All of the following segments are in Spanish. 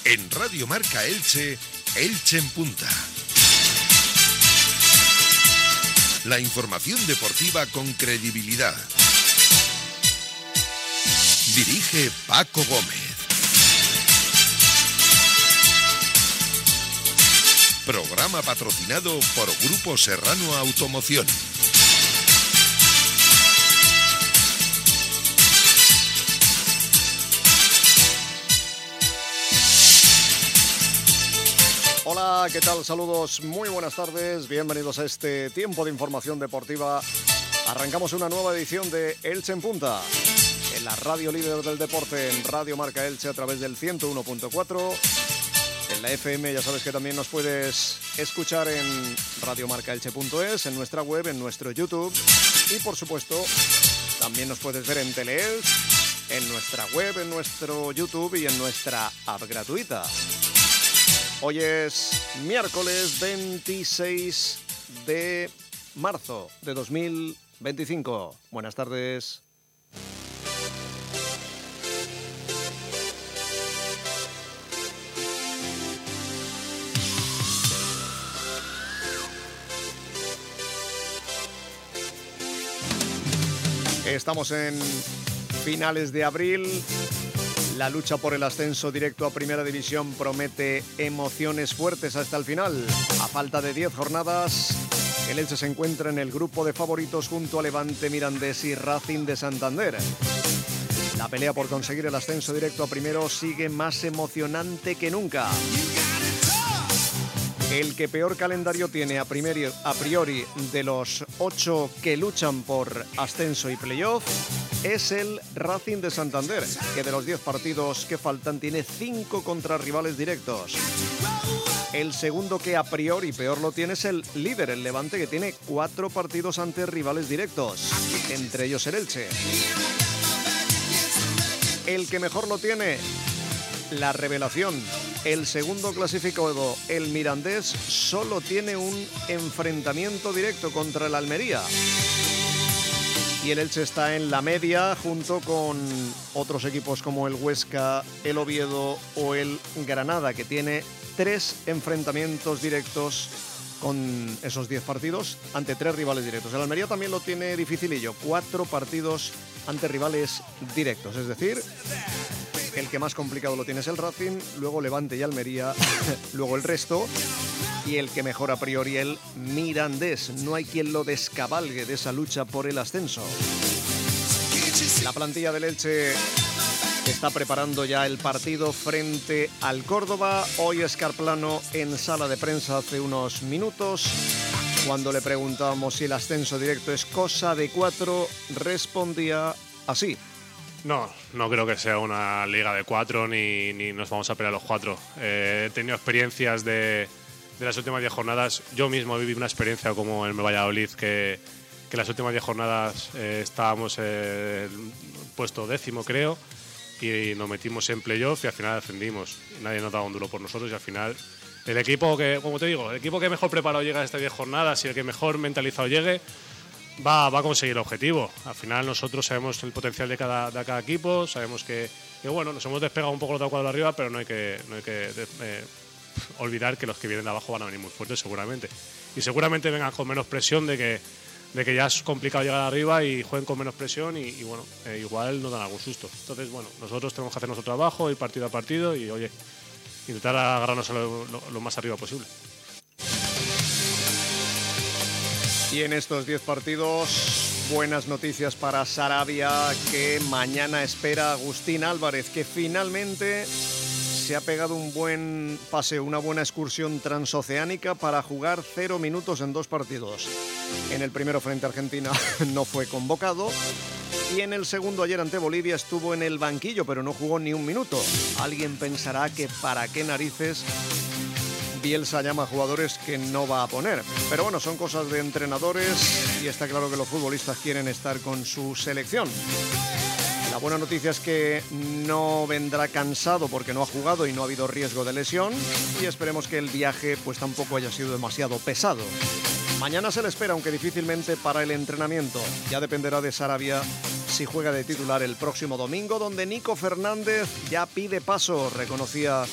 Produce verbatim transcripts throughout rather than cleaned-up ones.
En Radio Marca Elche, Elche en Punta. La información deportiva con credibilidad. Dirige Paco Gómez. Programa patrocinado por Grupo Serrano Automoción. Hola, ¿qué tal? Saludos, muy buenas tardes, bienvenidos a este tiempo de información deportiva. Arrancamos una nueva edición de Elche en Punta, en la radio líder del deporte, en Radio Marca Elche a través del ciento uno punto cuatro. En la F M ya sabes que también nos puedes escuchar en radio marca elche punto es, en nuestra web, en nuestro YouTube y por supuesto también nos puedes ver en Teleelch, en nuestra web, en nuestro YouTube y en nuestra app gratuita. Hoy es miércoles veintiséis de marzo de dos mil veinticinco. Buenas tardes. Estamos en finales de abril. La lucha por el ascenso directo a Primera División promete emociones fuertes hasta el final. A falta de diez jornadas, el Elche se encuentra en el grupo de favoritos junto a Levante, Mirandés y Racing de Santander. La pelea por conseguir el ascenso directo a primero sigue más emocionante que nunca. El que peor calendario tiene a priori, a priori de los ocho que luchan por ascenso y playoff es el Racing de Santander, que de los diez partidos que faltan tiene cinco contra rivales directos. El segundo que a priori peor lo tiene es el líder, el Levante, que tiene cuatro partidos ante rivales directos, entre ellos el Elche. El que mejor lo tiene, la revelación. El segundo clasificado, el Mirandés, solo tiene un enfrentamiento directo contra el Almería. Y el Elche está en la media junto con otros equipos como el Huesca, el Oviedo o el Granada, que tiene tres enfrentamientos directos con esos diez partidos ante tres rivales directos. El Almería también lo tiene dificilillo, cuatro partidos ante rivales directos, es decir, el que más complicado lo tiene es el Racing, luego Levante y Almería, luego el resto, y el que mejor a priori el Mirandés. No hay quien lo descabalgue de esa lucha por el ascenso. La plantilla del Elche está preparando ya el partido frente al Córdoba. Hoy Escarplano en sala de prensa hace unos minutos, cuando le preguntábamos si el ascenso directo es cosa de cuatro, respondía así. No, no creo que sea una liga de cuatro ni, ni nos vamos a pelear los cuatro. Eh, he tenido experiencias de, de las últimas diez jornadas. Yo mismo viví una experiencia como en el Valladolid, que, que las últimas diez jornadas eh, estábamos eh, puesto décimo, creo, y nos metimos en playoff y al final defendimos. Nadie nos daba un duro por nosotros y al final el equipo que, como te digo, el equipo que mejor preparado llega a estas diez jornadas y el que mejor mentalizado llegue, Va, va a conseguir el objetivo. Al final nosotros sabemos el potencial de cada, de cada equipo, sabemos que, que bueno, nos hemos despegado un poco los de cuadro arriba, pero no hay que, no hay que eh, olvidar que los que vienen de abajo van a venir muy fuertes seguramente. Y seguramente vengan con menos presión de que, de que ya es complicado llegar arriba y jueguen con menos presión y, y bueno, eh, igual nos dan algún susto. Entonces, bueno, nosotros tenemos que hacer nuestro trabajo, ir partido a partido y, oye, intentar agarrarnos a lo, lo, lo más arriba posible. Y en estos diez partidos, buenas noticias para Sarabia, que mañana espera a Agustín Álvarez, que finalmente se ha pegado un buen paseo, una buena excursión transoceánica para jugar cero minutos en dos partidos. En el primero frente a Argentina no fue convocado y en el segundo ayer ante Bolivia estuvo en el banquillo, pero no jugó ni un minuto. Alguien pensará que para qué narices Bielsa llama a jugadores que no va a poner. Pero bueno, son cosas de entrenadores y está claro que los futbolistas quieren estar con su selección. La buena noticia es que no vendrá cansado porque no ha jugado y no ha habido riesgo de lesión, y esperemos que el viaje pues tampoco haya sido demasiado pesado. Mañana se le espera, aunque difícilmente para el entrenamiento. Ya dependerá de Sarabia si juega de titular el próximo domingo, donde Nico Fernández ya pide paso, reconocía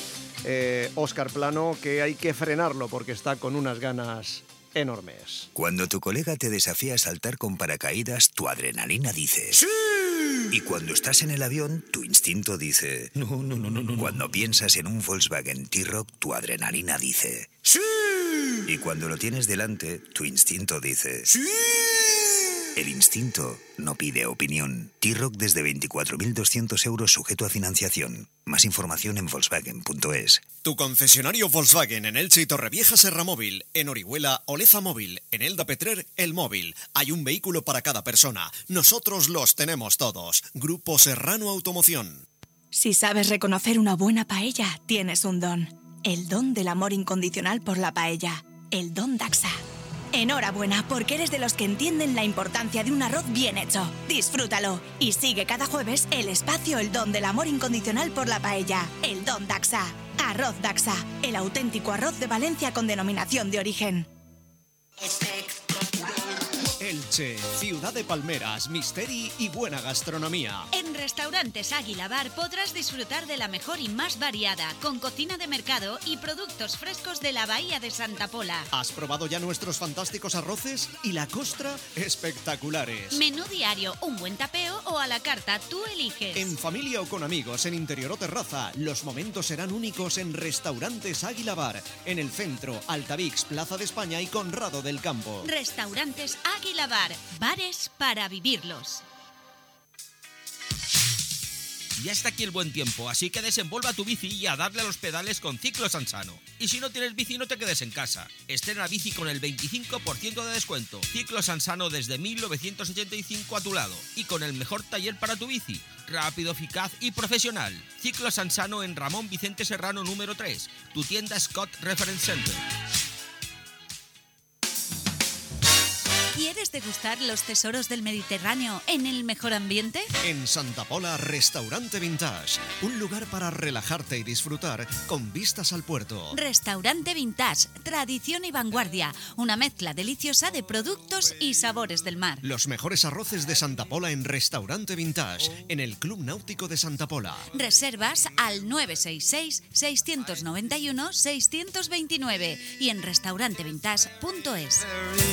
eh, Óscar Plano, que hay que frenarlo porque está con unas ganas enormes. Cuando tu colega te desafía a saltar con paracaídas, tu adrenalina dice ¡sí! Y cuando estás en el avión, tu instinto dice no, no, no, no, no. Cuando piensas en un Volkswagen T-Roc, tu adrenalina dice ¡sí! Y cuando lo tienes delante, tu instinto dice ¡sí! El instinto no pide opinión. T-Roc desde veinticuatro mil doscientos euros sujeto a financiación. Más información en Volkswagen punto es. Tu concesionario Volkswagen en Elche y Torrevieja Serra Móvil, en Orihuela Oleza Móvil, en Elda Petrer El Móvil. Hay un vehículo para cada persona. Nosotros los tenemos todos. Grupo Serrano Automoción. Si sabes reconocer una buena paella, tienes un don. El don del amor incondicional por la paella. El don Daxa. Enhorabuena, porque eres de los que entienden la importancia de un arroz bien hecho. Disfrútalo y sigue cada jueves el espacio El Don del Amor Incondicional por la Paella. El Don Daxa. Arroz Daxa, el auténtico arroz de Valencia con denominación de origen. Elche, ciudad de palmeras, misteri y buena gastronomía. En Restaurantes Águila Bar podrás disfrutar de la mejor y más variada, con cocina de mercado y productos frescos de la Bahía de Santa Pola. ¿Has probado ya nuestros fantásticos arroces? Y la costra, espectaculares. Menú diario, un buen tapeo o a la carta, tú eliges. En familia o con amigos, en interior o terraza, los momentos serán únicos en Restaurantes Águila Bar, en el centro, Altavix, Plaza de España y Conrado del Campo. Restaurantes Águila Bar, bares para vivirlos. Ya está aquí el buen tiempo, así que desenvuelva tu bici y a darle a los pedales con Ciclo Sansano. Y si no tienes bici, no te quedes en casa. Estrena bici con el veinticinco por ciento de descuento. Ciclo Sansano desde mil novecientos ochenta y cinco a tu lado. Y con el mejor taller para tu bici. Rápido, eficaz y profesional. Ciclo Sansano en Ramón Vicente Serrano número tres. Tu tienda Scott Reference Center. ¿Quieres degustar los tesoros del Mediterráneo en el mejor ambiente? En Santa Pola, Restaurante Vintage. Un lugar para relajarte y disfrutar con vistas al puerto. Restaurante Vintage, tradición y vanguardia. Una mezcla deliciosa de productos y sabores del mar. Los mejores arroces de Santa Pola en Restaurante Vintage, en el Club Náutico de Santa Pola. Reservas al nueve seis seis, seis nueve uno, seis dos nueve y en restaurante vintage punto es.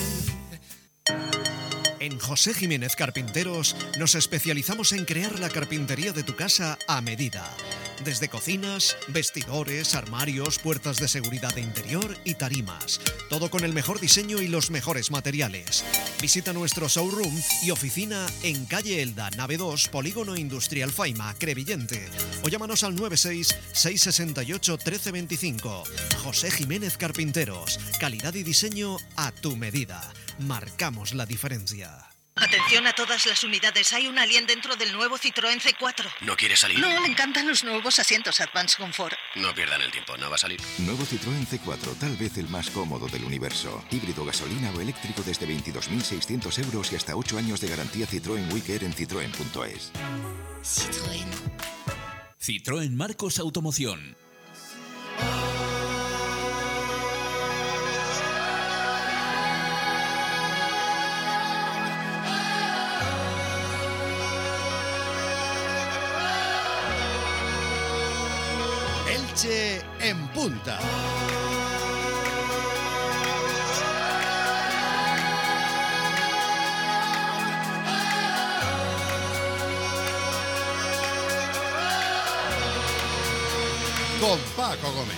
En José Jiménez Carpinteros nos especializamos en crear la carpintería de tu casa a medida. Desde cocinas, vestidores, armarios, puertas de seguridad de interior y tarimas. Todo con el mejor diseño y los mejores materiales. Visita nuestro showroom y oficina en calle Elda, nave dos, Polígono Industrial Faima, Crevillente. O llámanos al nueve seis, seis seis ocho, uno tres dos cinco. José Jiménez Carpinteros. Calidad y diseño a tu medida. Marcamos la diferencia. Atención a todas las unidades, hay un alien dentro del nuevo Citroën C cuatro. ¿No quiere salir? No, le encantan los nuevos asientos Advance Comfort. No pierdan el tiempo, no va a salir. Nuevo Citroën C cuatro, tal vez el más cómodo del universo. Híbrido, gasolina o eléctrico desde veintidós mil seiscientos euros y hasta ocho años de garantía Citroën Wicker en citroen punto es. Citroën. Citroën Marcos Automoción. Elche en punta. Con Paco Gómez.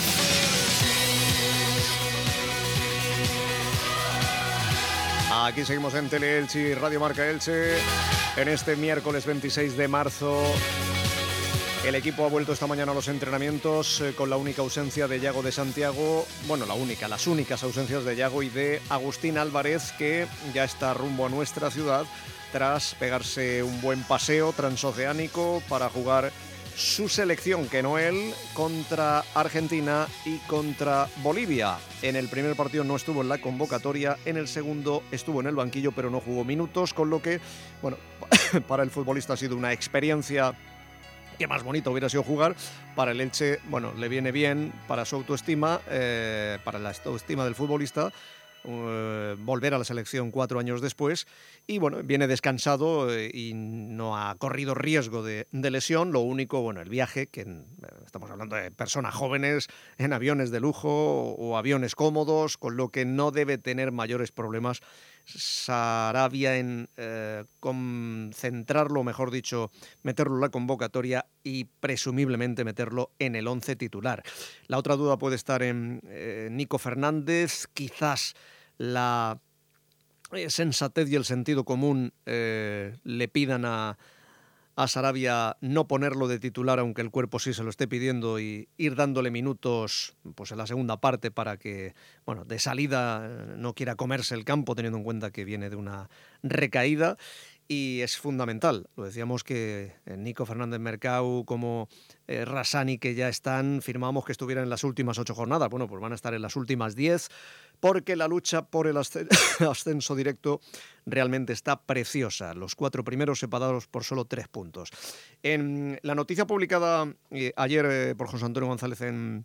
Aquí seguimos en Tele Elche y Radio Marca Elche en este miércoles veintiséis de marzo. El equipo ha vuelto esta mañana a los entrenamientos eh, con la única ausencia de Yago de Santiago, bueno, la única, las únicas ausencias de Yago y de Agustín Álvarez, que ya está rumbo a nuestra ciudad tras pegarse un buen paseo transoceánico para jugar su selección, que no él, contra Argentina y contra Bolivia. En el primer partido no estuvo en la convocatoria, en el segundo estuvo en el banquillo, pero no jugó minutos, con lo que, bueno, para el futbolista ha sido una experiencia. Qué más bonito hubiera sido jugar. Para el Elche, bueno, le viene bien para su autoestima, eh, para la autoestima del futbolista, uh, volver a la selección cuatro años después y bueno, viene descansado eh, y no ha corrido riesgo de, de lesión. Lo único, bueno, el viaje, que en, estamos hablando de personas jóvenes en aviones de lujo o, o aviones cómodos, con lo que no debe tener mayores problemas Sarabia en eh, concentrarlo, mejor dicho, meterlo en la convocatoria y presumiblemente meterlo en el once titular. La otra duda puede estar en eh, Nico Fernández, quizás la eh, sensatez y el sentido común eh, le pidan a, a Sarabia no ponerlo de titular, aunque el cuerpo sí se lo esté pidiendo, y ir dándole minutos pues en la segunda parte para que, bueno, de salida no quiera comerse el campo, teniendo en cuenta que viene de una recaída. Y es fundamental, lo decíamos que Nico Fernández Mercau como eh, Rassani, que ya están, firmamos que estuvieran en las últimas ocho jornadas. Bueno, pues van a estar en las últimas diez, porque la lucha por el ascenso directo realmente está preciosa. Los cuatro primeros separados por solo tres puntos. En la noticia publicada eh, ayer eh, por José Antonio González en,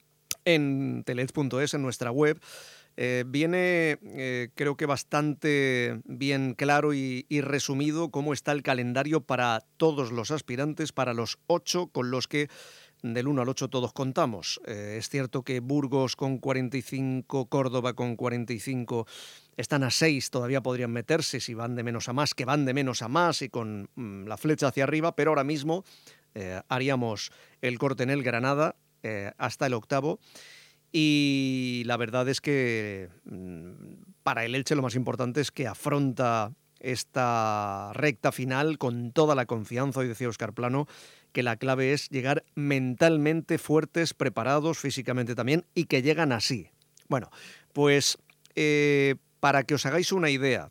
en teleelch punto es, en nuestra web, Eh, viene eh, creo que bastante bien claro y, y resumido cómo está el calendario para todos los aspirantes, para los ocho con los que del uno al ocho todos contamos. Eh, es cierto que Burgos con cuarenta y cinco, Córdoba con cuarenta y cinco están a seis, todavía podrían meterse si van de menos a más, que van de menos a más y con mm, la flecha hacia arriba, pero ahora mismo eh, haríamos el corte en el Granada eh, hasta el octavo. Y la verdad es que para el Elche lo más importante es que afronta esta recta final con toda la confianza. Hoy decía Óscar Plano que la clave es llegar mentalmente fuertes, preparados, físicamente también, y que llegan así. Bueno, pues eh, para que os hagáis una idea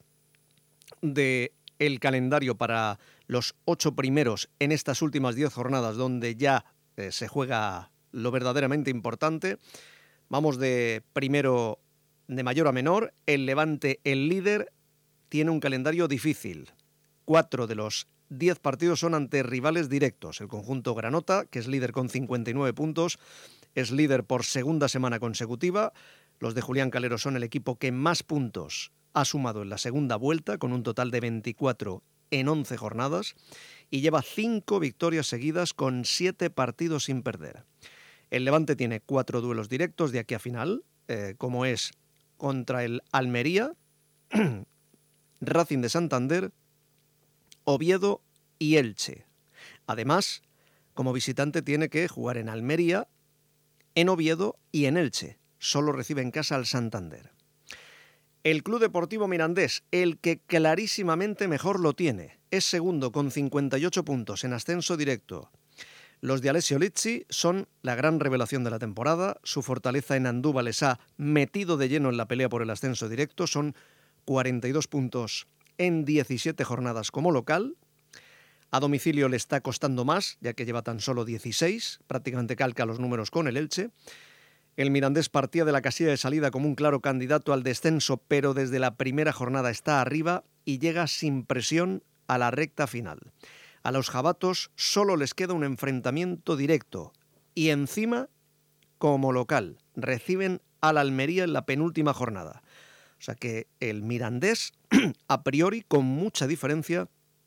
de el calendario para los ocho primeros en estas últimas diez jornadas, donde ya eh, se juega lo verdaderamente importante. Vamos de primero, de mayor a menor. El Levante, el líder, tiene un calendario difícil. Cuatro de los diez partidos son ante rivales directos. El conjunto Granota, que es líder con cincuenta y nueve puntos, es líder por segunda semana consecutiva. Los de Julián Calero son el equipo que más puntos ha sumado en la segunda vuelta, con un total de veinticuatro en once jornadas, y lleva cinco victorias seguidas con siete partidos sin perder. El Levante tiene cuatro duelos directos de aquí a final, eh, como es contra el Almería, Racing de Santander, Oviedo y Elche. Además, como visitante tiene que jugar en Almería, en Oviedo y en Elche. Solo recibe en casa al Santander. El Club Deportivo Mirandés, el que clarísimamente mejor lo tiene, es segundo con cincuenta y ocho puntos en ascenso directo. Los de Alessio Lizzi son la gran revelación de la temporada. Su fortaleza en Andúba les ha metido de lleno en la pelea por el ascenso directo. Son cuarenta y dos puntos en diecisiete jornadas como local. A domicilio le está costando más, ya que lleva tan solo dieciséis. Prácticamente calca los números con el Elche. El Mirandés partía de la casilla de salida como un claro candidato al descenso, pero desde la primera jornada está arriba y llega sin presión a la recta final. A los jabatos solo les queda un enfrentamiento directo y encima, como local, reciben al Almería en la penúltima jornada. O sea que el Mirandés, a priori, con mucha diferencia,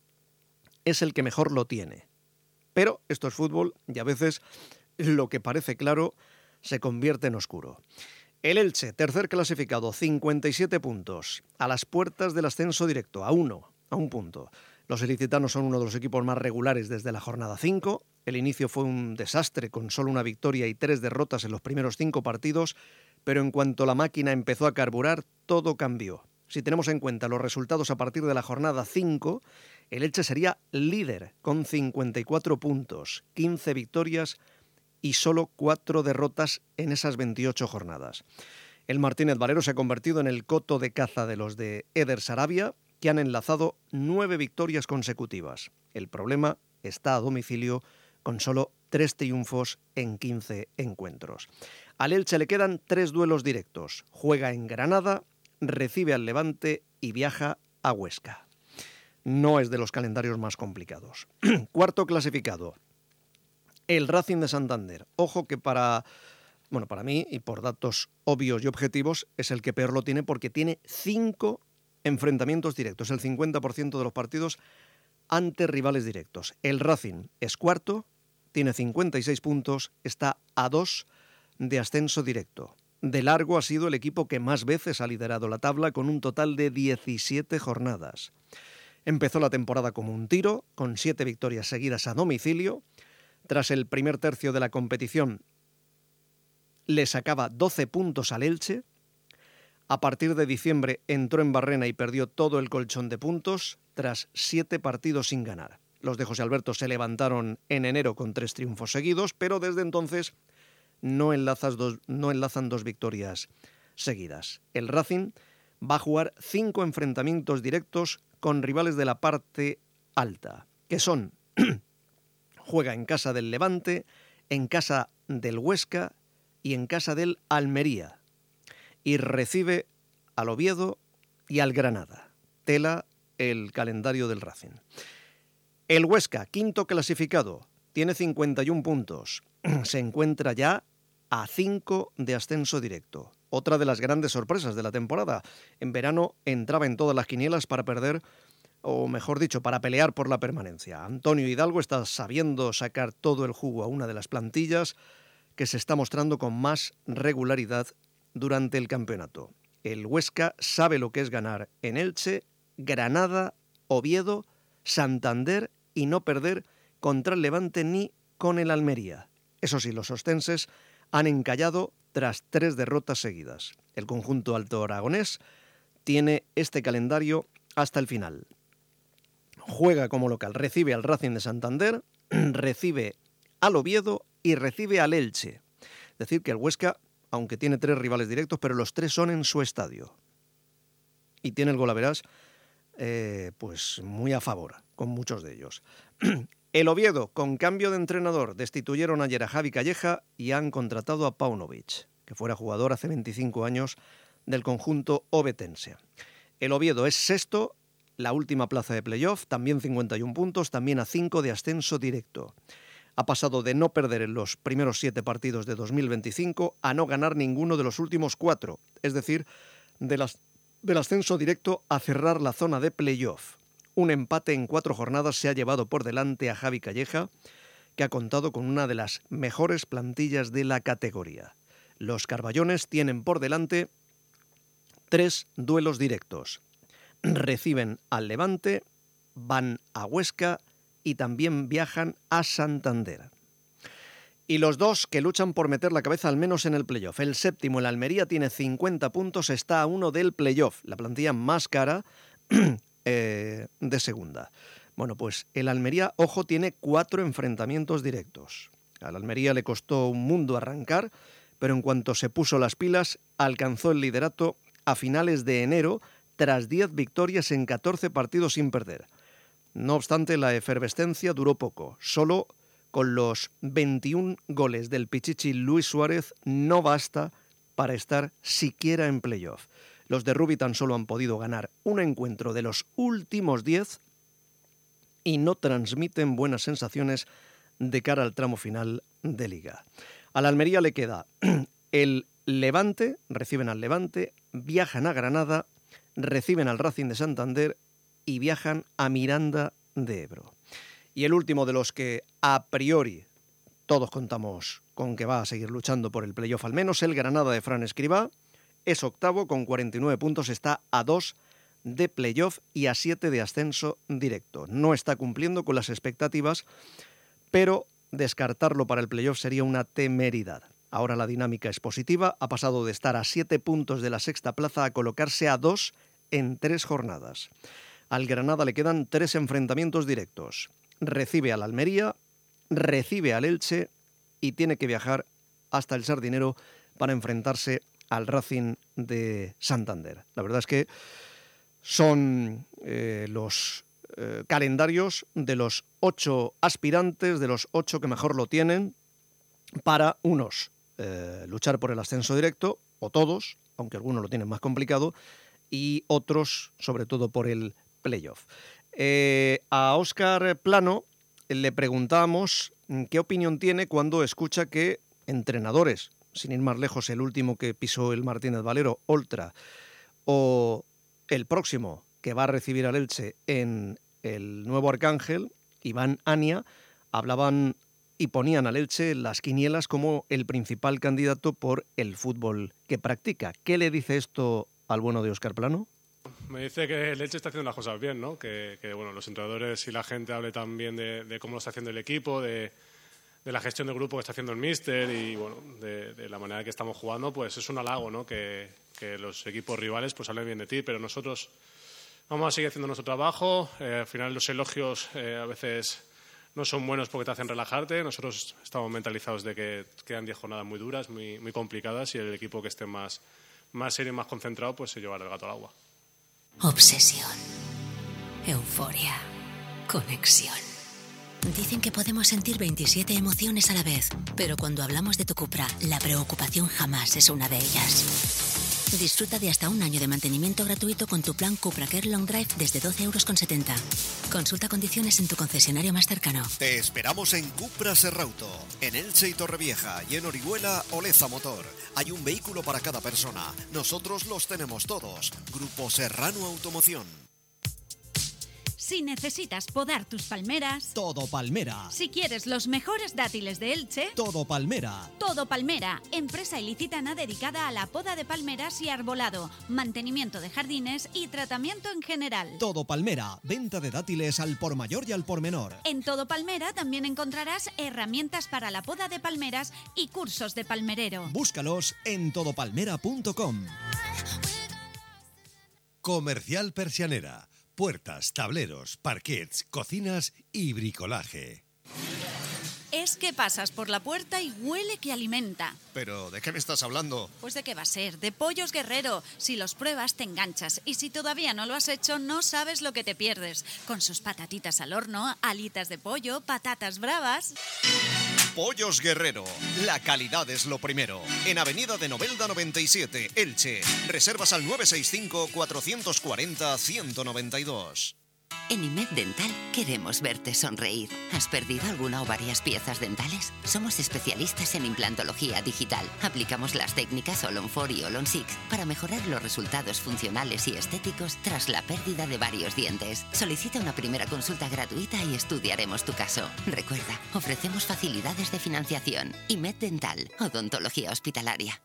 es el que mejor lo tiene. Pero esto es fútbol y a veces lo que parece claro se convierte en oscuro. El Elche, tercer clasificado, cincuenta y siete puntos, a las puertas del ascenso directo, a uno, a un punto. Los ilicitanos son uno de los equipos más regulares desde la jornada cinco. El inicio fue un desastre, con solo una victoria y tres derrotas en los primeros cinco partidos, pero en cuanto la máquina empezó a carburar, todo cambió. Si tenemos en cuenta los resultados a partir de la jornada cinco, el Elche sería líder con cincuenta y cuatro puntos, quince victorias y solo cuatro derrotas en esas veintiocho jornadas. El Martínez Valero se ha convertido en el coto de caza de los de Eder Sarabia, que han enlazado nueve victorias consecutivas. El problema está a domicilio con solo tres triunfos en quince encuentros. Al Elche le quedan tres duelos directos. Juega en Granada, recibe al Levante y viaja a Huesca. No es de los calendarios más complicados. Cuarto clasificado, el Racing de Santander. Ojo que para bueno, para mí, y por datos obvios y objetivos, es el que peor lo tiene porque tiene cinco enfrentamientos directos, el cincuenta por ciento de los partidos ante rivales directos. El Racing es cuarto, tiene cincuenta y seis puntos, está a dos de ascenso directo. De largo ha sido el equipo que más veces ha liderado la tabla con un total de diecisiete jornadas. Empezó la temporada como un tiro, con siete victorias seguidas a domicilio. Tras el primer tercio de la competición, le sacaba doce puntos al Elche. A partir de diciembre entró en Barrena y perdió todo el colchón de puntos tras siete partidos sin ganar. Los de José Alberto se levantaron en enero con tres triunfos seguidos, pero desde entonces no, enlazas dos, no enlazan dos victorias seguidas. El Racing va a jugar cinco enfrentamientos directos con rivales de la parte alta, que son juega en casa del Levante, en casa del Huesca y en casa del Almería. Y recibe al Oviedo y al Granada. Tela el calendario del Racing. El Huesca, quinto clasificado, tiene cincuenta y un puntos. Se encuentra ya a cinco de ascenso directo. Otra de las grandes sorpresas de la temporada. En verano entraba en todas las quinielas para perder, o mejor dicho, para pelear por la permanencia. Antonio Hidalgo está sabiendo sacar todo el jugo a una de las plantillas que se está mostrando con más regularidad durante el campeonato. El Huesca sabe lo que es ganar en Elche, Granada, Oviedo, Santander y no perder contra el Levante ni con el Almería. Eso sí, los ostenses han encallado tras tres derrotas seguidas. El conjunto alto aragonés tiene este calendario hasta el final. Juega como local, recibe al Racing de Santander, recibe al Oviedo y recibe al Elche. Es decir, que el Huesca, aunque tiene tres rivales directos, pero los tres son en su estadio. Y tiene el golaveras eh, pues muy a favor, con muchos de ellos. El Oviedo, con cambio de entrenador, destituyeron ayer a Javi Calleja y han contratado a Paunovic, que fuera jugador hace veinticinco años del conjunto ovetense. El Oviedo es sexto, la última plaza de playoff, también cincuenta y un puntos, también a cinco de ascenso directo. Ha pasado de no perder en los primeros siete partidos de dos mil veinticinco a no ganar ninguno de los últimos cuatro, es decir, de las, del ascenso directo a cerrar la zona de playoff. Un empate en cuatro jornadas se ha llevado por delante a Javi Calleja, que ha contado con una de las mejores plantillas de la categoría. Los carballones tienen por delante tres duelos directos. Reciben al Levante, van a Huesca y también viajan a Santander. Y los dos que luchan por meter la cabeza al menos en el playoff. El séptimo, el Almería, tiene cincuenta puntos, está a uno del playoff, la plantilla más cara eh, de segunda. Bueno, pues el Almería, ojo, tiene cuatro enfrentamientos directos. Al Almería le costó un mundo arrancar, pero en cuanto se puso las pilas, alcanzó el liderato a finales de enero, tras diez victorias en catorce partidos sin perder. No obstante, la efervescencia duró poco. Solo con los veintiún goles del Pichichi Luis Suárez no basta para estar siquiera en playoff. Los de Rubi tan solo han podido ganar un encuentro de los últimos diez y no transmiten buenas sensaciones de cara al tramo final de Liga. A la Almería le queda el Levante, reciben al Levante, viajan a Granada, reciben al Racing de Santander y viajan a Miranda de Ebro. Y el último de los que a priori todos contamos con que va a seguir luchando por el playoff al menos, el Granada de Fran Escribá, es octavo con cuarenta y nueve puntos, está a dos de playoff y a siete de ascenso directo. No está cumpliendo con las expectativas, pero descartarlo para el playoff sería una temeridad. Ahora la dinámica es positiva, ha pasado de estar a siete puntos de la sexta plaza a colocarse a dos en tres jornadas. Al Granada le quedan tres enfrentamientos directos. Recibe al Almería, recibe al Elche y tiene que viajar hasta el Sardinero para enfrentarse al Racing de Santander. La verdad es que son eh, los eh, calendarios de los ocho aspirantes, de los ocho que mejor lo tienen, para unos eh, luchar por el ascenso directo, o todos, aunque algunos lo tienen más complicado, y otros, sobre todo, por el playoff. Eh, a Óscar Plano le preguntamos qué opinión tiene cuando escucha que entrenadores sin ir más lejos, el último que pisó el Martínez Valero, Oltra, o el próximo que va a recibir al Elche en el nuevo Arcángel, Iván Ania, hablaban y ponían al Elche en las quinielas como el principal candidato por el fútbol que practica. ¿Qué le dice esto al bueno de Óscar Plano? Me dice que el Elche está haciendo las cosas bien, ¿no? Que, que bueno, los entrenadores y la gente hable también de, de cómo lo está haciendo el equipo, de, de la gestión del grupo que está haciendo el míster y bueno, de, de la manera que estamos jugando, pues es un halago, ¿no? Que, que los equipos rivales pues hablen bien de ti, pero nosotros vamos a seguir haciendo nuestro trabajo. Eh, al final los elogios eh, a veces no son buenos porque te hacen relajarte. Nosotros estamos mentalizados de que quedan diez jornadas muy duras, muy, muy complicadas y el equipo que esté más, más serio y más concentrado pues se llevará el gato al agua. Obsesión, euforia, conexión. Dicen que podemos sentir veintisiete emociones a la vez, pero cuando hablamos de tu Cupra, la preocupación jamás es una de ellas. Disfruta de hasta un año de mantenimiento gratuito con tu plan Cupra Care Long Drive desde doce euros con setenta. Consulta condiciones en tu concesionario más cercano. Te esperamos en Cupra Serrauto, en Elche y Torrevieja, y en Orihuela, Oleza Motor. Hay un vehículo para cada persona. Nosotros los tenemos todos. Grupo Serrano Automoción. Si necesitas podar tus palmeras, Todo Palmera. si quieres los mejores dátiles de Elche, Todo Palmera. Todo Palmera, empresa ilicitana dedicada a la poda de palmeras y arbolado, mantenimiento de jardines y tratamiento en general. Todo Palmera. Venta de dátiles al por mayor y al por menor. En Todo Palmera también encontrarás herramientas para la poda de palmeras y cursos de palmerero. Búscalos en todo palmera punto com. Comercial Persianera. Puertas, tableros, parquets, cocinas y bricolaje. Es que pasas por la puerta y huele que alimenta. ¿Pero de qué me estás hablando? Pues de qué va a ser, de Pollos Guerrero. Si los pruebas te enganchas y si todavía no lo has hecho no sabes lo que te pierdes. Con sus patatitas al horno, alitas de pollo, patatas bravas. Pollos Guerrero. La calidad es lo primero. En Avenida de Novelda noventa y siete, Elche. Reservas al nueve seis cinco, cuatro cuatro cero, uno nueve dos. En Imed Dental queremos verte sonreír. ¿Has perdido alguna o varias piezas dentales? Somos especialistas en implantología digital. Aplicamos las técnicas Olon cuatro y Olon seis para mejorar los resultados funcionales y estéticos tras la pérdida de varios dientes. Solicita una primera consulta gratuita y estudiaremos tu caso. Recuerda, ofrecemos facilidades de financiación. Imed Dental, odontología hospitalaria.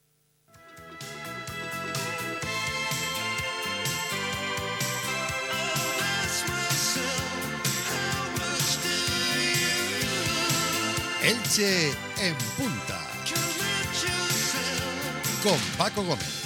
Elche en punta. Con Paco Gómez.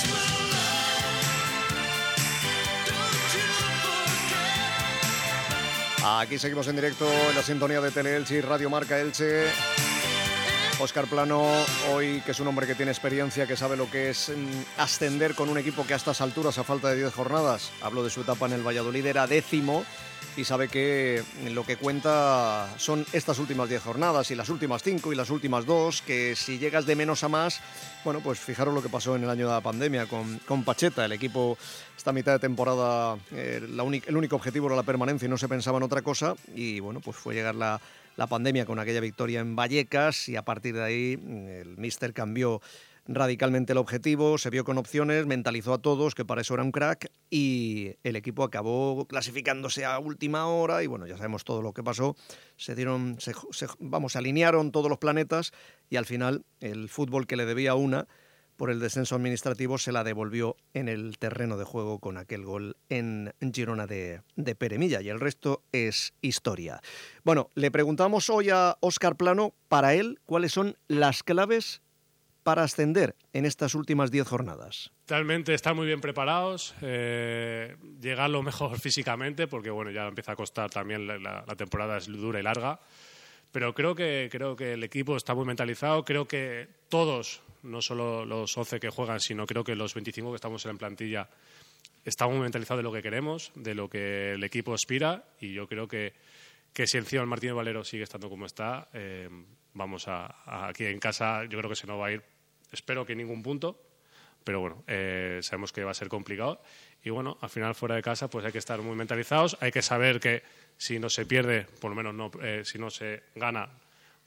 Aquí seguimos en directo en la sintonía de Tele-Elche y Radio Marca Elche. Óscar Plano, hoy que es un hombre que tiene experiencia, que sabe lo que es mm, ascender con un equipo que a estas alturas, a falta de diez jornadas, hablo de su etapa en el Valladolid, era décimo, y sabe que lo que cuenta son estas últimas diez jornadas y las últimas cinco y las últimas dos, que si llegas de menos a más, bueno, pues fijaros lo que pasó en el año de la pandemia con, con Pacheta. El equipo, esta mitad de temporada, eh, la el único objetivo era la permanencia y no se pensaba en otra cosa, y bueno, pues fue llegar la, la pandemia con aquella victoria en Vallecas, y a partir de ahí el míster cambió radicalmente el objetivo, se vio con opciones, mentalizó a todos que para eso era un crack, y el equipo acabó clasificándose a última hora, y bueno, ya sabemos todo lo que pasó. Se dieron, se, se, vamos, se alinearon todos los planetas, y al final el fútbol que le debía una por el descenso administrativo se la devolvió en el terreno de juego con aquel gol en Girona de, de Pere Milla, y el resto es historia. Bueno, le preguntamos hoy a Óscar Plano, para él, cuáles son las claves para ascender en estas últimas diez jornadas. Realmente están muy bien preparados, eh, llegar lo mejor físicamente, porque bueno, ya empieza a costar también, la, la, la temporada es dura y larga, pero creo que, creo que el equipo está muy mentalizado, creo que todos, no solo los once que juegan, sino creo que los veinticinco que estamos en la plantilla, estamos muy mentalizados de lo que queremos, de lo que el equipo aspira, y yo creo que, que si encima el Martínez Valero sigue estando como está, eh, vamos a, a aquí en casa, yo creo que se nos va a ir, espero que ningún punto, pero bueno, eh, sabemos que va a ser complicado, y bueno, al final fuera de casa pues hay que estar muy mentalizados, hay que saber que si no se pierde, por lo menos no, eh, si no se gana,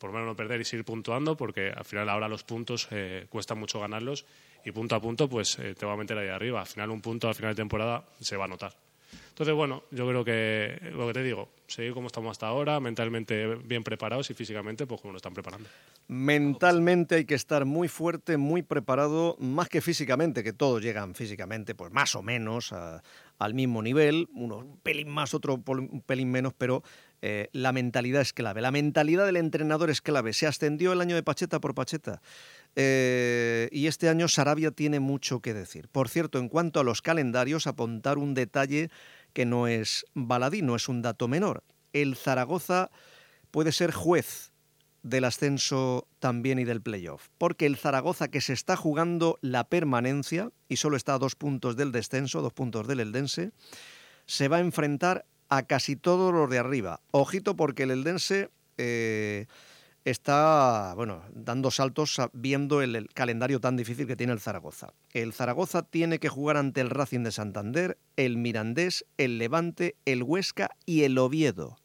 por lo menos no perder y seguir puntuando, porque al final ahora los puntos eh, cuesta mucho ganarlos y punto a punto pues eh, te va a meter ahí arriba. Al final un punto al final de temporada se va a notar. Entonces, bueno, yo creo que lo que te digo, seguir como estamos hasta ahora, mentalmente bien preparados y físicamente pues como nos están preparando. Mentalmente hay que estar muy fuerte, muy preparado, más que físicamente, que todos llegan físicamente pues más o menos a, al mismo nivel, unos un pelín más, otro un pelín menos, pero eh, la mentalidad es clave. La mentalidad del entrenador es clave. Se ascendió el año de Pacheta por Pacheta. Eh, y este año Sarabia tiene mucho que decir. Por cierto, en cuanto a los calendarios, apuntar un detalle que no es baladí, no es un dato menor. El Zaragoza puede ser juez del ascenso también y del playoff, porque el Zaragoza, que se está jugando la permanencia y solo está a dos puntos del descenso, dos puntos del Eldense, se va a enfrentar a casi todos los de arriba. Ojito, porque el Eldense eh, está bueno, dando saltos viendo el, el calendario tan difícil que tiene el Zaragoza. El Zaragoza tiene que jugar ante el Racing de Santander, el Mirandés, el Levante, el Huesca y el Oviedo.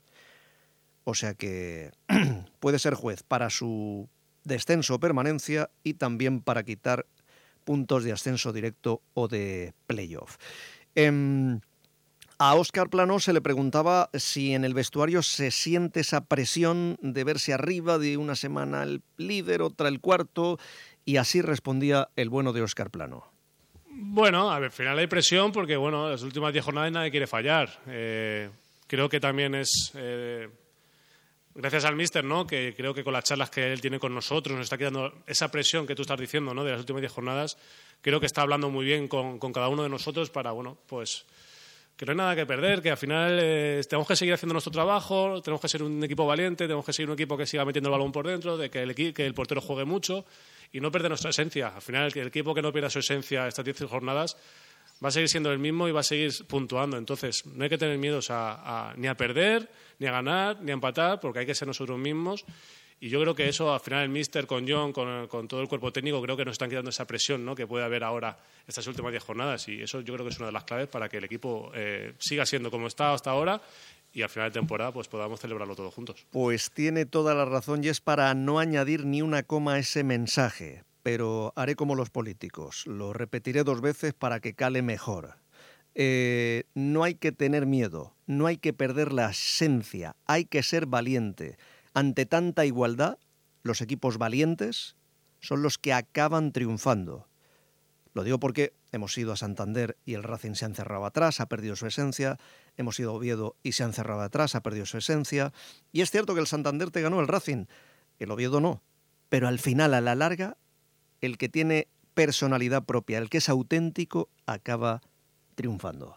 O sea que puede ser juez para su descenso o permanencia y también para quitar puntos de ascenso directo o de playoff. Eh, a Óscar Plano se le preguntaba si en el vestuario se siente esa presión de verse arriba, de una semana el líder, otra el cuarto, y así respondía el bueno de Óscar Plano. Bueno, al final hay presión porque bueno, las últimas diez jornadas nadie quiere fallar. Eh, creo que también es... Eh, Gracias al míster, ¿no? Que creo que con las charlas que él tiene con nosotros nos está quitando esa presión que tú estás diciendo, ¿no? De las últimas diez jornadas. Creo que está hablando muy bien con, con cada uno de nosotros para, bueno, pues que no hay nada que perder, que al final eh, tenemos que seguir haciendo nuestro trabajo, tenemos que ser un equipo valiente, tenemos que ser un equipo que siga metiendo el balón por dentro, de que el, que el portero juegue mucho y no perder nuestra esencia. Al final, el equipo que no pierda su esencia estas diez jornadas va a seguir siendo el mismo y va a seguir puntuando. Entonces, no hay que tener miedos a, a, ni a perder, ni a ganar, ni a empatar, porque hay que ser nosotros mismos. Y yo creo que eso, al final, el míster, con John, con, con todo el cuerpo técnico, creo que nos están quitando esa presión, ¿no? Que puede haber ahora estas últimas diez jornadas. Y eso yo creo que es una de las claves para que el equipo eh, siga siendo como está hasta ahora y al final de temporada pues podamos celebrarlo todos juntos. Pues tiene toda la razón y es para no añadir ni una coma a ese mensaje. Pero haré como los políticos, lo repetiré dos veces para que cale mejor. Eh, no hay que tener miedo, no hay que perder la esencia, hay que ser valiente. Ante tanta igualdad, los equipos valientes son los que acaban triunfando. Lo digo porque hemos ido a Santander y el Racing se ha encerrado atrás, ha perdido su esencia. Hemos ido a Oviedo y se ha encerrado atrás, ha perdido su esencia. Y es cierto que el Santander te ganó el Racing, el Oviedo no. Pero al final, a la larga, el que tiene personalidad propia, el que es auténtico, acaba triunfando.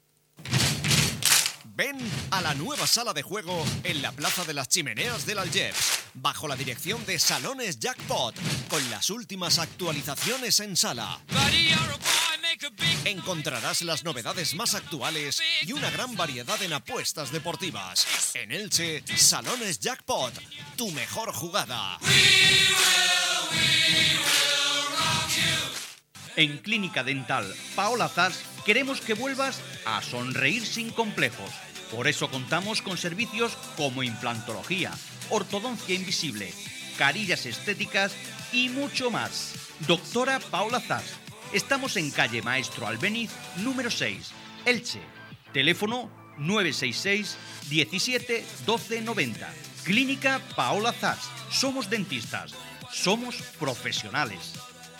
Ven a la nueva sala de juego en la Plaza de las Chimeneas del Algeps, bajo la dirección de Salones Jackpot, con las últimas actualizaciones en sala. Encontrarás las novedades más actuales y una gran variedad en apuestas deportivas. En Elche, Salones Jackpot, tu mejor jugada. En Clínica Dental Paola Zas queremos que vuelvas a sonreír sin complejos. Por eso contamos con servicios como implantología, ortodoncia invisible, carillas estéticas y mucho más. Doctora Paola Zas. Estamos en calle Maestro Albéniz, número seis, Elche. Teléfono nueve seis seis, diecisiete, doce, noventa. Clínica Paola Zas. Somos dentistas. Somos profesionales.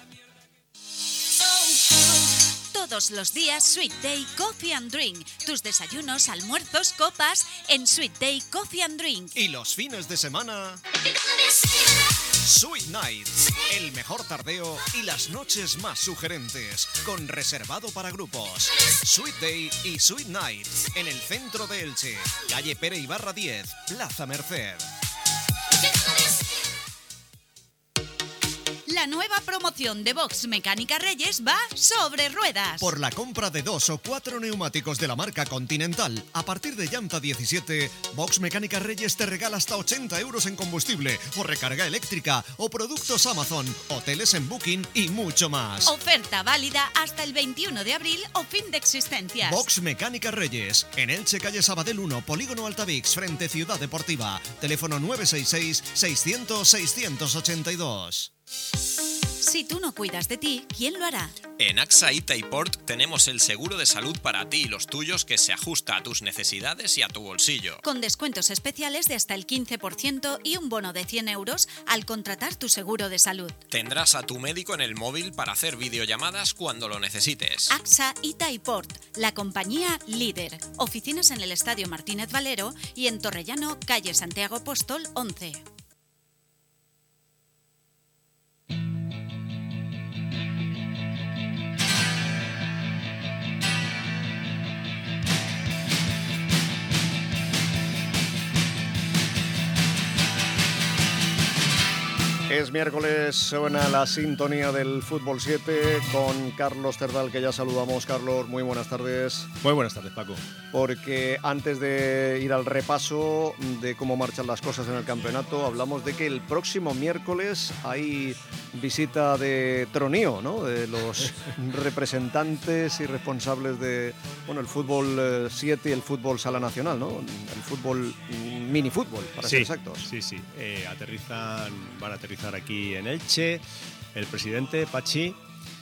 Todos los días Sweet Day Coffee and Drink. Tus desayunos, almuerzos, copas en Sweet Day Coffee and Drink. Y los fines de semana, Sweet Nights, el mejor tardeo y las noches más sugerentes, con reservado para grupos. Sweet Day y Sweet Nights, en el centro de Elche, calle Pere Ibarra diez, Plaza Merced. La La nueva promoción de Box Mecánica Reyes va sobre ruedas. Por la compra de dos o cuatro neumáticos de la marca Continental, a partir de llanta diecisiete, Box Mecánica Reyes te regala hasta ochenta euros en combustible, o recarga eléctrica, o productos Amazon, hoteles en Booking y mucho más. Oferta válida hasta el veintiuno de abril o fin de existencias. Box Mecánica Reyes, en Elche, calle Sabadell uno, Polígono Altavix, frente Ciudad Deportiva. Teléfono nueve seis seis, seiscientos, seiscientos ochenta y dos. Si tú no cuidas de ti, ¿quién lo hará? En AXA y Taiport tenemos el seguro de salud para ti y los tuyos que se ajusta a tus necesidades y a tu bolsillo. Con descuentos especiales de hasta el quince por ciento y un bono de cien euros al contratar tu seguro de salud. Tendrás a tu médico en el móvil para hacer videollamadas cuando lo necesites. AXA y Taiport, la compañía líder. Oficinas en el Estadio Martínez Valero y en Torrellano, calle Santiago Apóstol once. Es miércoles, suena la sintonía del Fútbol siete con Carlos Cerdal, que ya saludamos. Carlos, muy buenas tardes. Muy buenas tardes, Paco. Porque antes de ir al repaso de cómo marchan las cosas en el campeonato, hablamos de que el próximo miércoles hay visita de Tronío, ¿no? De los representantes y responsables de, bueno, el Fútbol siete y el Fútbol Sala Nacional, ¿no? El fútbol, minifútbol, para sí, ser exactos. Sí, sí. Eh, aterrizan, van a aterrizar aquí en Elche el presidente Pachi,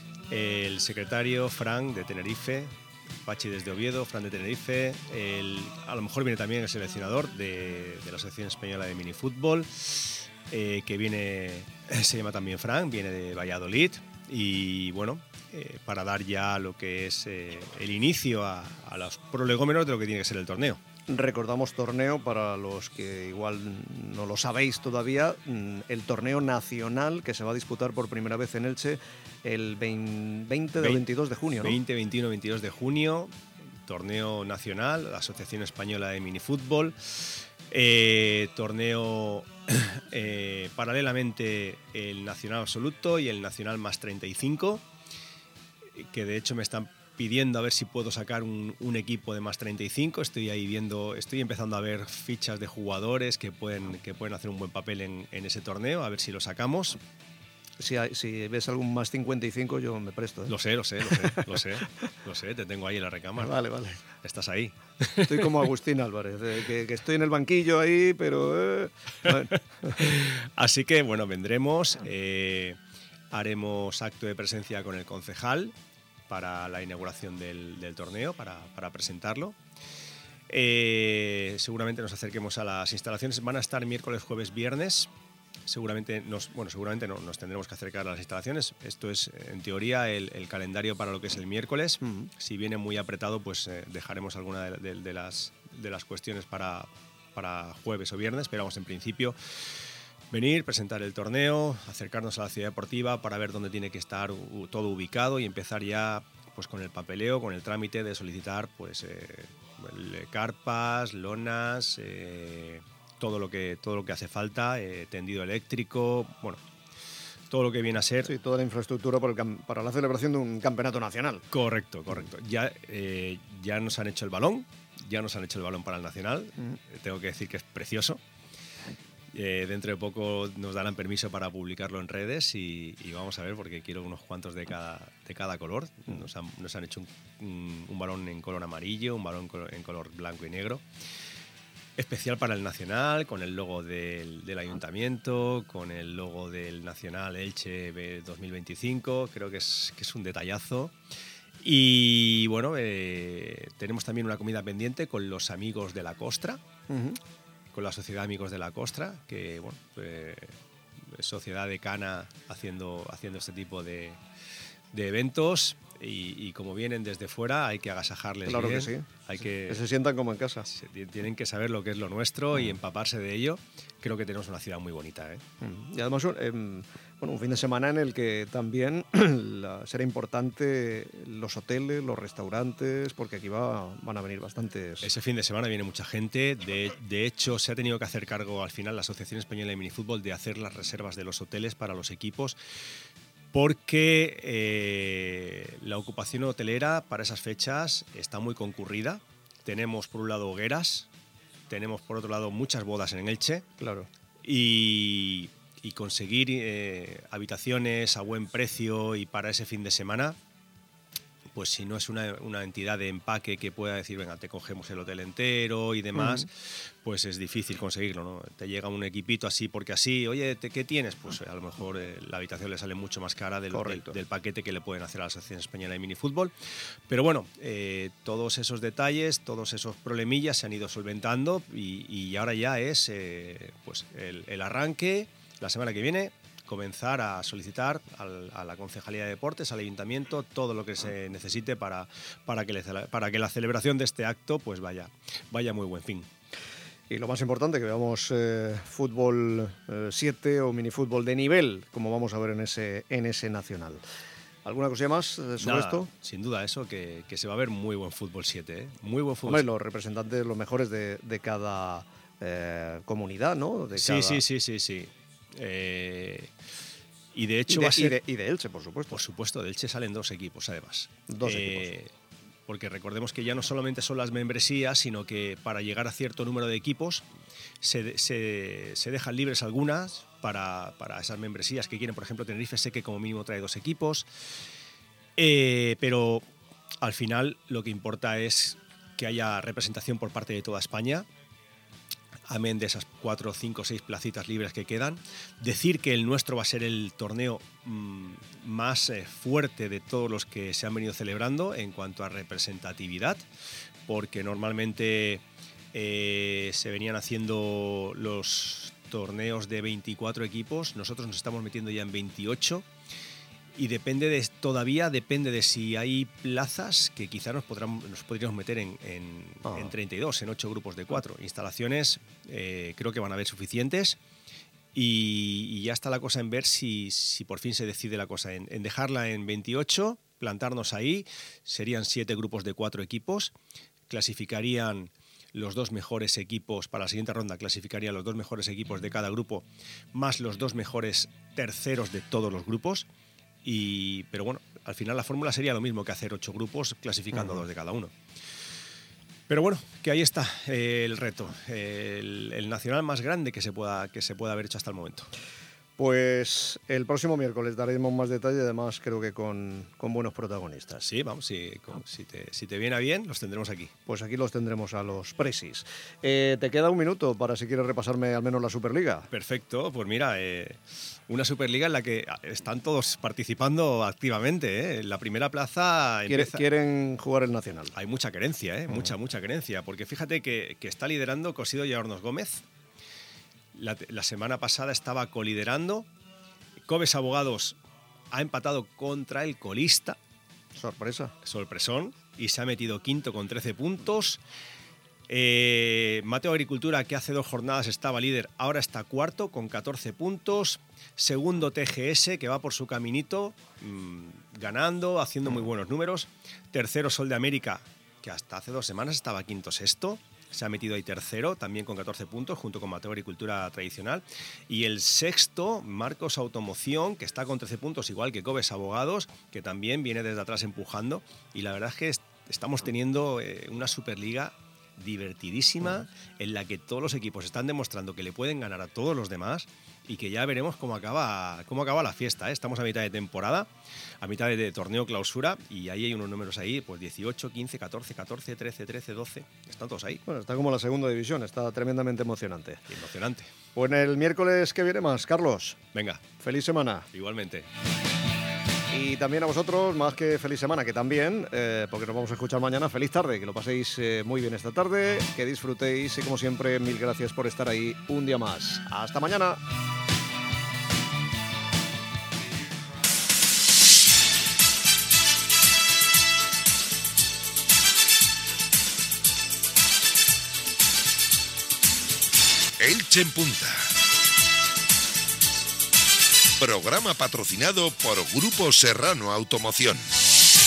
el secretario Fran de Tenerife, Pachi desde Oviedo, Fran de Tenerife, el, a lo mejor viene también el seleccionador de, de la Asociación Española de Minifútbol, eh, que viene, se llama también Fran, viene de Valladolid, y bueno, eh, para dar ya lo que es eh, el inicio a, a los prolegómenos de lo que tiene que ser el torneo. Recordamos torneo, para los que igual no lo sabéis todavía, el torneo nacional que se va a disputar por primera vez en Elche el veinte del veintidós de junio, ¿no? veinte, veintiuno, veintidós de junio, torneo nacional, la Asociación Española de Minifútbol, eh, torneo eh, paralelamente el nacional absoluto y el nacional más treinta y cinco, que de hecho me están pidiendo a ver si puedo sacar un, un equipo de más treinta y cinco. Estoy ahí viendo, estoy empezando a ver fichas de jugadores que pueden, que pueden hacer un buen papel en, en ese torneo, a ver si lo sacamos. Si, hay, si ves algún más cincuenta y cinco, yo me presto, ¿eh? Lo sé, lo sé, lo sé, lo sé, lo sé, te tengo ahí en la recámara. Vale, vale. Estás ahí. Estoy como Agustín Álvarez, eh, que, que estoy en el banquillo ahí, pero... Eh, bueno. Así que, bueno, vendremos, eh, haremos acto de presencia con el concejal para la inauguración del, del torneo, para, para presentarlo. Eh, seguramente nos acerquemos a las instalaciones. Van a estar miércoles, jueves, viernes. Seguramente nos, bueno, seguramente no, nos tendremos que acercar a las instalaciones. Esto es, en teoría, el, el calendario para lo que es el miércoles. Uh-huh. Si viene muy apretado, pues eh, dejaremos alguna de, de, de, las, de las cuestiones para, para jueves o viernes, pero vamos, en principio, venir, presentar el torneo, acercarnos a la ciudad deportiva para ver dónde tiene que estar uh, todo ubicado y empezar ya pues con el papeleo, con el trámite de solicitar pues eh, carpas, lonas, eh, todo lo que todo lo que hace falta, eh, tendido eléctrico, bueno, todo lo que viene a ser. Sí, toda la infraestructura para, el, para la celebración de un campeonato nacional. Correcto, correcto. Ya, eh, ya nos han hecho el balón, ya nos han hecho el balón para el nacional. Mm. Tengo que decir que es precioso. Eh, dentro de poco nos darán permiso para publicarlo en redes y, y vamos a ver, porque quiero unos cuantos de cada, de cada color. Nos han, nos han hecho un, un, un balón en color amarillo, un balón en color blanco y negro. Especial para el Nacional, con el logo del, del Ayuntamiento, con el logo del Nacional Elche dos mil veinticinco. Creo que es, que es un detallazo. Y bueno, eh, tenemos también una comida pendiente con los amigos de la Costra. Uh-huh. Con la Sociedad Amigos de la Costra, que bueno, eh, sociedad de Cana haciendo, haciendo este tipo de, de eventos y, y como vienen desde fuera hay que agasajarles claro bien. Que sí. Hay que, que se sientan como en casa. Se, tienen que saber lo que es lo nuestro y empaparse de ello. Creo que tenemos una ciudad muy bonita, ¿eh? Y además, eh, bueno, un fin de semana en el que también la, será importante los hoteles, los restaurantes, porque aquí va, van a venir bastantes. Ese fin de semana viene mucha gente. De, de hecho, se ha tenido que hacer cargo al final la Asociación Española de Minifútbol de hacer las reservas de los hoteles para los equipos. porque eh, la ocupación hotelera para esas fechas está muy concurrida. Tenemos por un lado hogueras, tenemos por otro lado muchas bodas en Elche. Claro. Y, y conseguir eh, habitaciones a buen precio y para ese fin de semana, pues si no es una, una entidad de empaque que pueda decir, venga, te cogemos el hotel entero y demás, uh-huh. pues es difícil conseguirlo, ¿no? Te llega un equipito así porque así, oye, ¿qué tienes? Pues a lo mejor eh, la habitación le sale mucho más cara del, del, del paquete que le pueden hacer a la Asociación Española de Minifútbol. Pero bueno, eh, todos esos detalles, todos esos problemillas se han ido solventando y, y ahora ya es eh, pues el, el arranque, la semana que viene, comenzar a solicitar al, a la Concejalía de Deportes, al Ayuntamiento, todo lo que se necesite para, para, que, le, para que la celebración de este acto pues vaya, vaya muy buen fin. Y lo más importante, que veamos eh, fútbol siete eh, o minifútbol de nivel, como vamos a ver en ese, en ese nacional. ¿Alguna cosilla más sobre Nada, esto? Sin duda eso, que, que se va a ver muy buen fútbol siete, ¿eh? Muy buen fútbol. Hombre, los representantes, los mejores de, de cada eh, comunidad, ¿no? De sí, cada... sí, sí, sí, sí. Eh, y de hecho y de, va a ser, y, de, y de Elche, por supuesto. Por supuesto, de Elche salen dos equipos, además. Dos eh, equipos. Porque recordemos que ya no solamente son las membresías, sino que para llegar a cierto número de equipos se, se, se dejan libres algunas para, para esas membresías que quieren. Por ejemplo, Tenerife sé que como mínimo trae dos equipos. Eh, pero al final lo que importa es que haya representación por parte de toda España. Amén de esas cuatro, cinco, seis placitas libres que quedan. Decir que el nuestro va a ser el torneo mmm, más eh, fuerte de todos los que se han venido celebrando en cuanto a representatividad, porque normalmente eh, se venían haciendo los torneos de veinticuatro equipos, nosotros nos estamos metiendo ya en veintiocho. Y depende de, todavía depende de si hay plazas que quizá nos, podrán, nos podríamos meter en, en, oh. en treinta y dos, en ocho grupos de cuatro. Instalaciones eh, creo que van a haber suficientes y, y ya está la cosa en ver si, si por fin se decide la cosa en, en dejarla en veintiocho, plantarnos ahí. Serían siete grupos de cuatro equipos, clasificarían los dos mejores equipos para la siguiente ronda, clasificarían los dos mejores equipos de cada grupo más los dos mejores terceros de todos los grupos. Y, pero bueno, al final la fórmula sería lo mismo que hacer ocho grupos clasificando uh-huh. dos de cada uno. Pero bueno, que ahí está eh, el reto, el, el nacional más grande que se pueda que se pueda haber hecho hasta el momento. Pues el próximo miércoles daremos más detalle, además creo que con, con buenos protagonistas. Sí, vamos, si, con, si, te, si te viene bien, los tendremos aquí. Pues aquí los tendremos a los presis. Eh, ¿Te queda un minuto para si quieres repasarme al menos la Superliga? Perfecto, pues mira, eh, una Superliga en la que están todos participando activamente. ¿eh? La primera plaza empieza... Quieren jugar el Nacional. Hay mucha querencia, ¿eh? uh-huh. mucha, mucha querencia, porque fíjate que, que está liderando Cosido y Hornos Gómez. La, la semana pasada estaba coliderando. Cobes Abogados ha empatado contra el colista. Sorpresa. Sorpresón. Y se ha metido quinto con trece puntos. Eh, Mateo Agricultura, que hace dos jornadas estaba líder, ahora está cuarto con catorce puntos. Segundo T G S, que va por su caminito, mmm, ganando, haciendo muy buenos números. Tercero Sol de América, que hasta hace dos semanas estaba quinto sexto. Se ha metido ahí tercero, también con catorce puntos, junto con Mateo Agricultura Tradicional. Y el sexto, Marcos Automoción, que está con trece puntos, igual que Cobes Abogados, que también viene desde atrás empujando. Y la verdad es que est- estamos teniendo eh, una Superliga divertidísima, en la que todos los equipos están demostrando que le pueden ganar a todos los demás y que ya veremos cómo acaba, cómo acaba la fiesta. ¿eh? Estamos a mitad de temporada, a mitad de, de torneo clausura, y ahí hay unos números ahí, pues dieciocho, quince, catorce, catorce, trece, trece, doce, están todos ahí. Bueno, está como la segunda división, está tremendamente emocionante. Emocionante. Pues en el miércoles que viene más, Carlos. Venga. Feliz semana. Igualmente. Y también a vosotros, más que feliz semana, que también, eh, porque nos vamos a escuchar mañana, feliz tarde, que lo paséis eh, muy bien esta tarde, que disfrutéis y como siempre, mil gracias por estar ahí un día más. Hasta mañana. Elche en Punta. Programa patrocinado por Grupo Serrano Automoción.